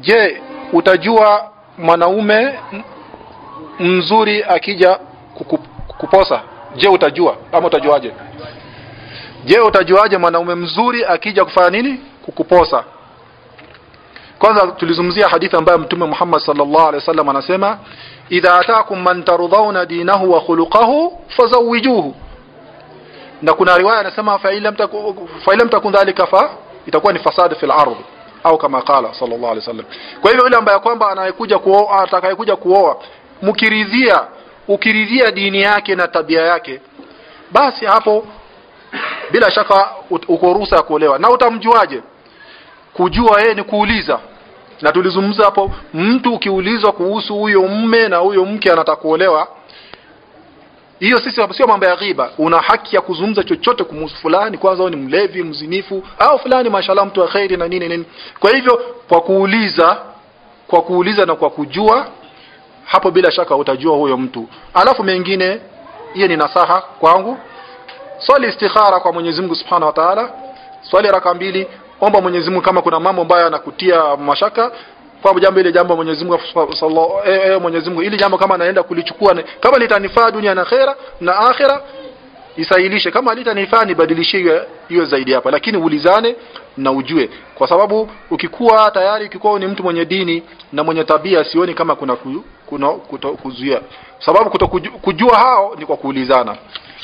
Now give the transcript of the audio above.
Je, utajua mwanaume mzuri akija kukuposa? Je, utajua ama utajuaje? Je, utajuaje mwanaume mzuri akija kufanya nini? Kukuposa. Kwanza tulizungumzia hadithi ambayo Mtume Muhammad sallallahu alaihi wasallam anasema, idha ataakum man tarudhauna dinahu wa khuluquhu fazawijuhu. Na kuna riwaya anasema fa ilam takun dhalika fa itakuwa ni fasad fil ardh, au kama qala sallallahu alaihi wasallam. Kwa hivyo yule ambaye kwamba anayekuja kuoa, atakayekuja kuoa, ukiridhia dini yake na tabia yake, basi hapo bila shaka uko ruhusa ya kuolewa. Na utamjuaje? Kujua yeye ni kuuliza. Na tulizungumza hapo, mtu ukiulizwa kuhusu huyo mume na huyo mke anataka kuolewa, hiyo sio mambo ya ghiba. Una haki ya kuzungumza chochote kumhusu fulani, kwanza ni mlevi, mzinifu, au fulani mashallah mtu wa khairi na nini. Kwa hivyo kwa kuuliza na kwa kujua, hapo bila shaka utajua huyo mtu. Alafu mengine, hiyo ni nasaha kwangu, swali istikhara kwa Mwenyezi Mungu Subhanahu wa Ta'ala. Swali raka 2, omba Mwenyezi Mungu kama kuna mambo ambayo yanakutia mashaka, kwa jambo Mwenyezi Mungu Mwenyezi Mungu ili jambo kama naenda kulichukua, kama litanifaa dunia na akhera isahilishe, kama litanifaa nibadilishie hiyo zaidi hapa. Lakini ulizane na ujue, kwa sababu ukikuwa ni mtu mwenye dini na mwenye tabia, sioni kama kuna kuzuia, sababu kujua hao ni kwa kuulizana.